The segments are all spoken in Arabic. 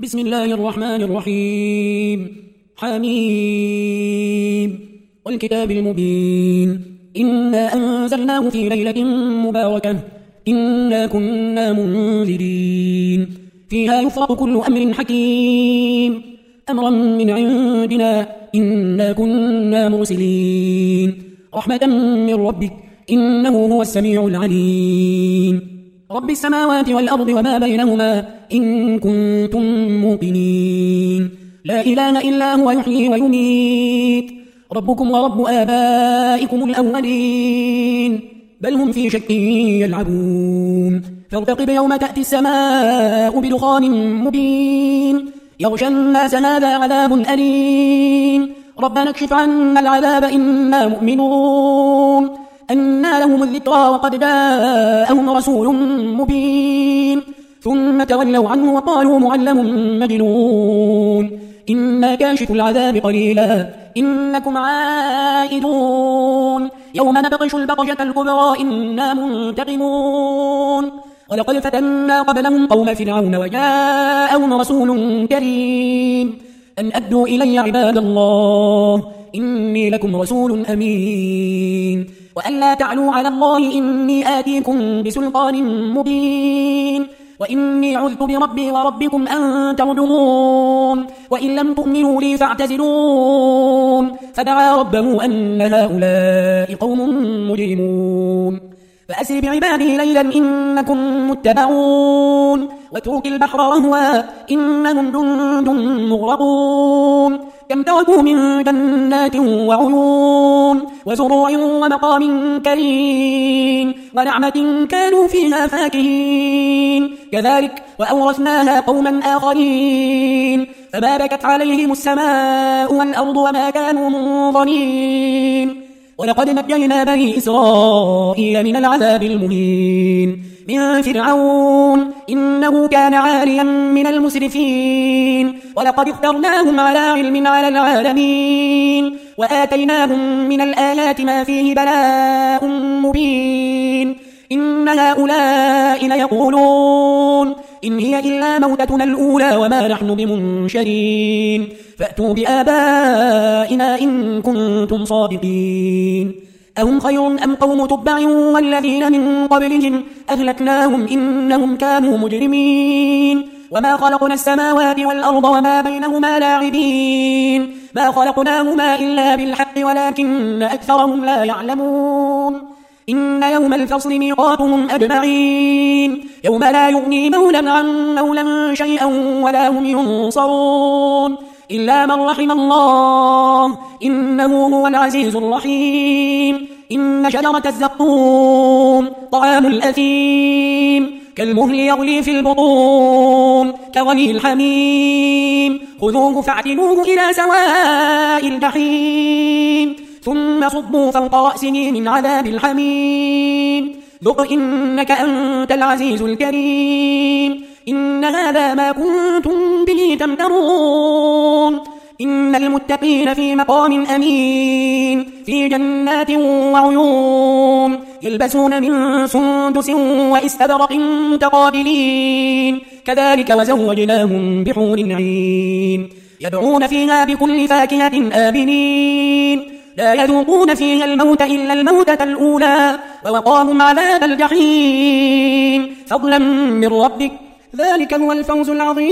بسم الله الرحمن الرحيم. حميم والكتاب المبين. إنا أنزلناه في ليلة مباركة إنا كنا منذرين فيها يفرق كل أمر حكيم أمرا من عندنا إنا كنا مرسلين رحمة من ربك إنه هو السميع العليم رب السماوات والأرض وما بينهما إن كنتم موقنين لا إله إلا هو يحيي ويميت ربكم ورب آبائكم الأولين بل هم في شك يلعبون فارتقب يوم تأتي السماء بدخان مبين يغشى الناس هذا عذاب أليم ربنا اكشف عنا العذاب إنا مؤمنون أنى لهم الذكرى وقد جاءهم رسول مبين ثم تولوا عنه وقالوا معلم مجنون إنا كاشف العذاب قليلا إنكم عائدون يوم نبطش البطشة الكبرى إنا منتقمون ولقد فتنا قبلهم قوم فرعون وجاءهم رسول كريم أن أدوا إلي عباد الله إني لكم رسول أمين وأن لا تعلوا على الله إني آتيكم بسلطان مبين وإني عذت بربي وربكم أن ترجمون وإن لم تؤمنوا لي فاعتزلون فدعا ربه أن هؤلاء قوم مجرمون فأسر بعبادي ليلا إنكم متبعون واترك البحر رهوا إنهم جند مغرقون كم تركوا من جنات وعيون وزروع ومقام كريم ونعمة كانوا فيها فاكهين كذلك وأورثناها قوما آخرين فما بكت عليهم السماء والأرض وما كانوا منظرين ولقد نجينا بني إسرائيل من العذاب المهين من فرعون إنه كان عاليا من المسرفين ولقد اخترناهم على علم على العالمين وآتيناهم من الآيات ما فيه بلاء مبين إن هؤلاء ليقولون إن هي إلا موتتنا الأولى وما نحن بمنشرين فأتوا بآبائنا إن كنتم صادقين أهم خير أم قوم تبع والذين من قبلهم أهلكناهم إنهم كانوا مجرمين وما خلقنا السماوات والأرض وما بينهما لاعبين ما خلقناهما إلا بالحق ولكن أكثرهم لا يعلمون إن يوم الفصل ميقاتهم أجمعين يوم لا يغني مولا عن مولا شيئا ولا هم ينصرون إلا من رحم الله إنه هو العزيز الرحيم إن شجرة الزقوم طعام الأثيم كالمهل يغلي في البطون كغلي الحميم خذوه فاعتلوه إلى سواء الجحيم ثم صبوا فوق رأسه من عذاب الحميم ذق إنك أنت العزيز الكريم إن هذا ما كنتم به تمترون إن المتقين في مقام أمين في جنات وعيون يلبسون من سندس وإستبرق متقابلين كذلك وزوجناهم بحور عين يدعون فيها بكل فاكهة آمنين لا يذوقون فيها الموت إلا الموتة الأولى ووقاهم عذاب الجحيم فضلا من ربك ذلك هو الفوز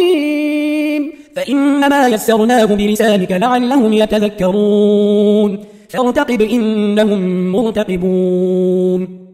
العظيم فإنما يسرناه بلسانك لعلهم يتذكرون فارتقب إنهم مرتقبون